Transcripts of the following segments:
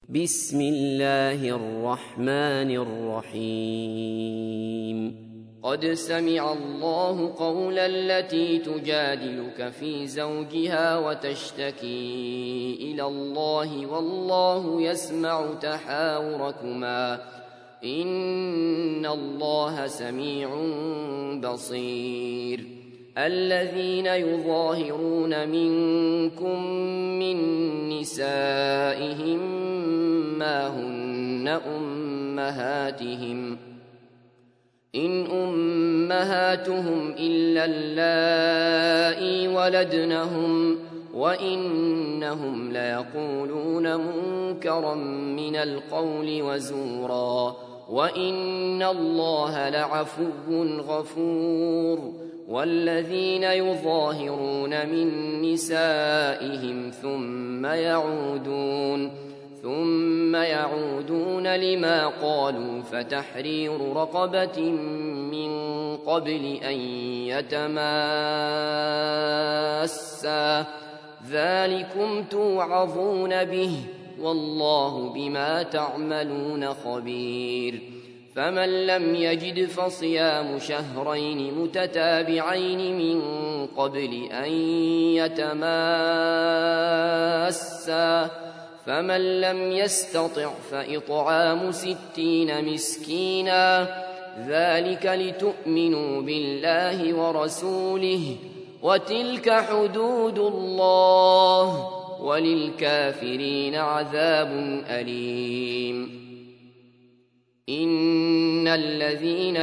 بسم الله الرحمن الرحيم. قد سمع الله قول التي تجادلك في زوجها وتشتكي إلى الله والله يسمع تحاوركما إن الله سميع بصير. الذين يظاهرون منكم من نسائهم ما هن أمهاتهم إن أمهاتهم إلا اللائي ولدنهم وإنهم ليقولون منكرا من القول وزورا وإن الله لعفو غفور. والذين يظاهرون من نسائهم ثم يعودون لما قالوا فتحرير رقبة من قبل أن يتماسا ذلكم توعظون به والله بما تعملون خبير. فمن لم يجد فصيام شهرين متتابعين من قبل أن يتماسا فمن لم يستطع فإطعام 60 مسكينا ذلك لتؤمنوا بالله ورسوله وتلك حدود الله وللكافرين عذاب أليم. إن الذين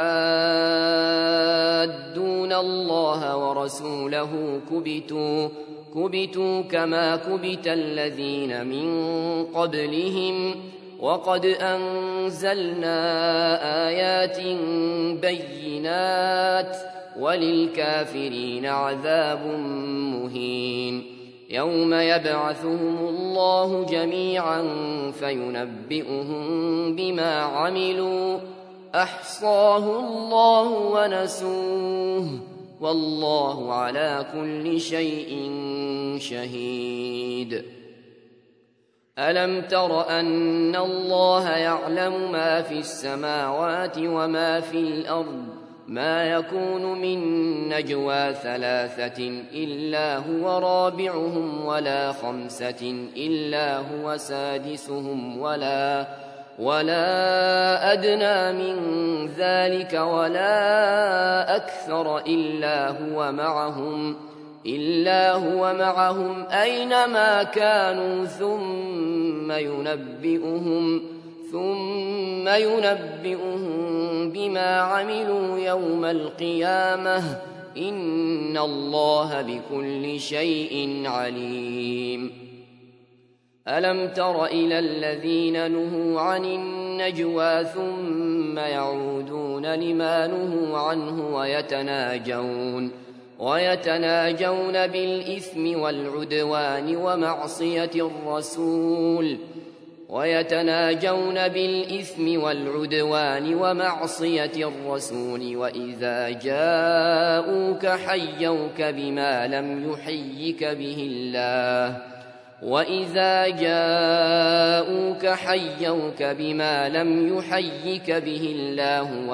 يحادون الله ورسوله كبتوا كما كبت الذين من قبلهم وقد أنزلنا آيات بينات وللكافرين عذاب مهين. يوم يبعثهم الله جميعا فينبئهم بما عملوا أحصاه الله ونسوه والله على كل شيء شهيد. ألم تر أن الله يعلم ما في السماوات وما في الأرض ما يكون من نجوى 3 إلا هو رابعهم ولا 5 إلا هو سادسهم ولا أدنى من ذلك ولا أكثر إلا هو معهم أينما كانوا ثم ينبئهم بما عملوا يوم القيامة إن الله بكل شيء عليم. ألم تر إلى الذين نهوا عن النجوى ثم يعودون لما نهوا عنه ويتناجون بالإثم والعدوان ومعصية الرسول وإذا جاءوك حيوك بما لم يحيك به الله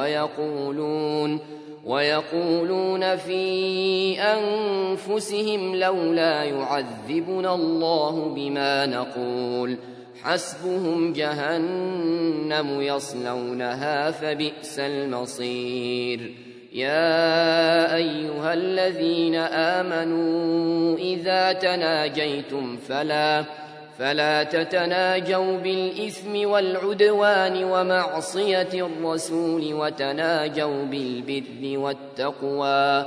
ويقولون في أنفسهم لولا يعذبنا الله بما نقول حسبهم جهنم يصلونها فبئس المصير. يا أيها الذين آمنوا إذا تناجيتم فلا تتناجوا بالإثم والعدوان ومعصية الرسول وتناجوا بالبر والتقوى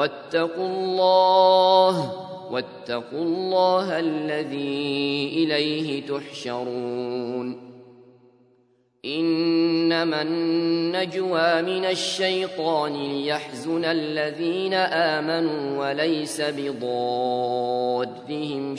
واتقوا الله الذي إليه تحشرون. إنما النجوى من الشيطان ليحزن الذين آمنوا وليس بضارهم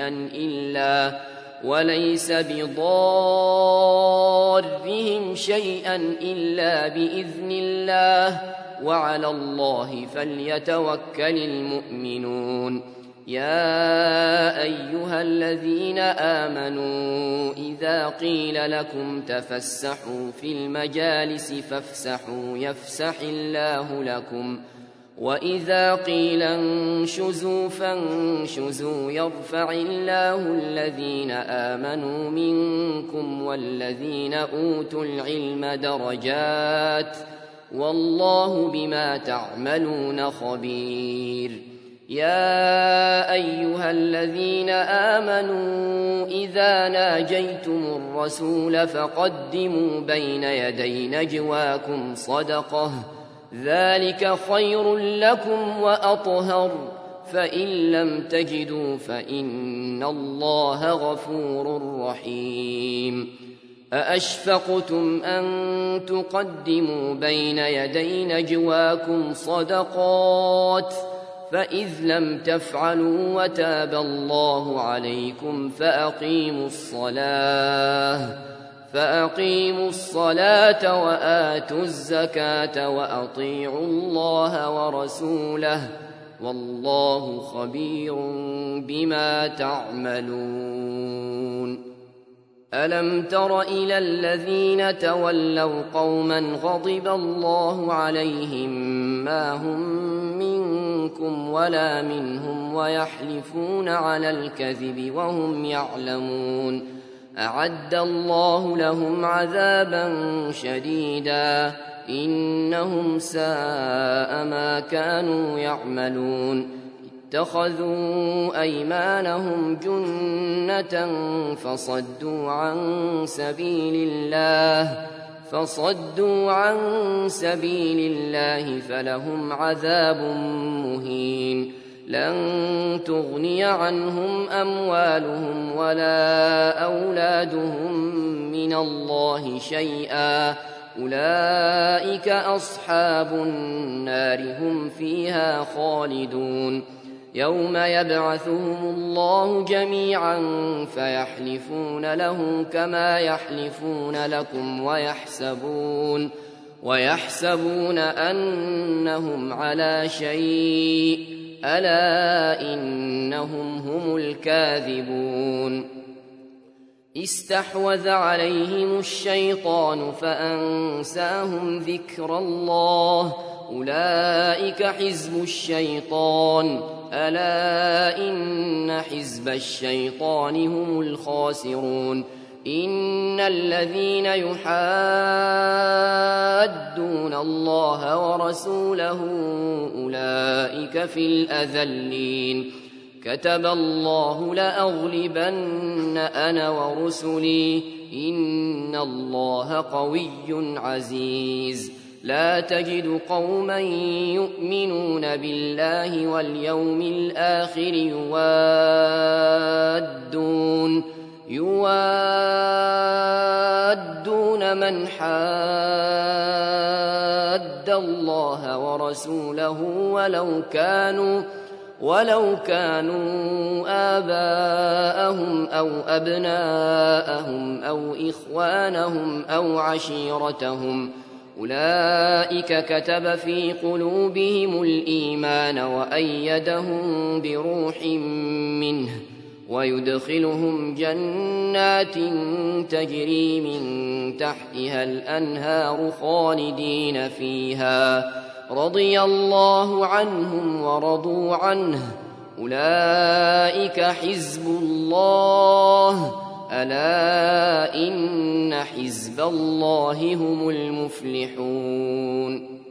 شيئا إلا بإذن الله وعلى الله فليتوكل المؤمنون. يا أيها الذين آمنوا إذا قيل لكم تفسحوا في المجالس فافسحوا يفسح الله لكم وإذا قيل انشزوا فانشزوا يرفع الله الذين آمنوا منكم والذين أوتوا العلم درجات والله بما تعملون خبير. يا أيها الذين آمنوا إذا ناجيتم الرسول فقدموا بين يدي نجواكم صدقة ذلك خير لكم وأطهر فإن لم تجدوا فإن الله غفور رحيم. أأشفقتم أن تقدموا بين يدي نجواكم صدقات فإذ لم تفعلوا وتاب الله عليكم فأقيموا الصلاة وآتوا الزكاة وأطيعوا الله ورسوله والله خبير بما تعملون. ألم تر إلى الذين تولوا قوما غضب الله عليهم ما هم منكم ولا منهم ويحلفون على الكذب وهم يعلمون أعد الله لهم عذابا شديدا إنهم ساء ما كانوا يعملون. اتخذوا أيمانهم جنة فصدوا عن سبيل الله فلهم عذاب مهين. لن تغني عنهم أموالهم ولا أولادهم من الله شيئا أولئك أصحاب النار هم فيها خالدون. يوم يبعثهم الله جميعا فيحلفون له كما يحلفون لكم ويحسبون أنهم على شيء ألا إنهم هم الكاذبون. استحوذ عليهم الشيطان فأنساهم ذكر الله أولئك حزب الشيطان ألا إن حزب الشيطان هم الخاسرون. إن الذين يحادون الله ورسوله أولئك في الأذلين. كتب الله لأغلبن أنا ورسلي إن الله قوي عزيز. لا تجد قوما يؤمنون بالله واليوم الآخر يوادون من حاد الله ورسوله ولو كانوا آباءهم أو أبناءهم أو إخوانهم أو عشيرتهم أولئك كتب في قلوبهم الإيمان وأيدهم بروح منه ويدخلهم جنات تجري من تحتها الأنهار خالدين فيها رضي الله عنهم ورضوا عنه أولئك حزب الله ألا إن حزب الله هم المفلحون.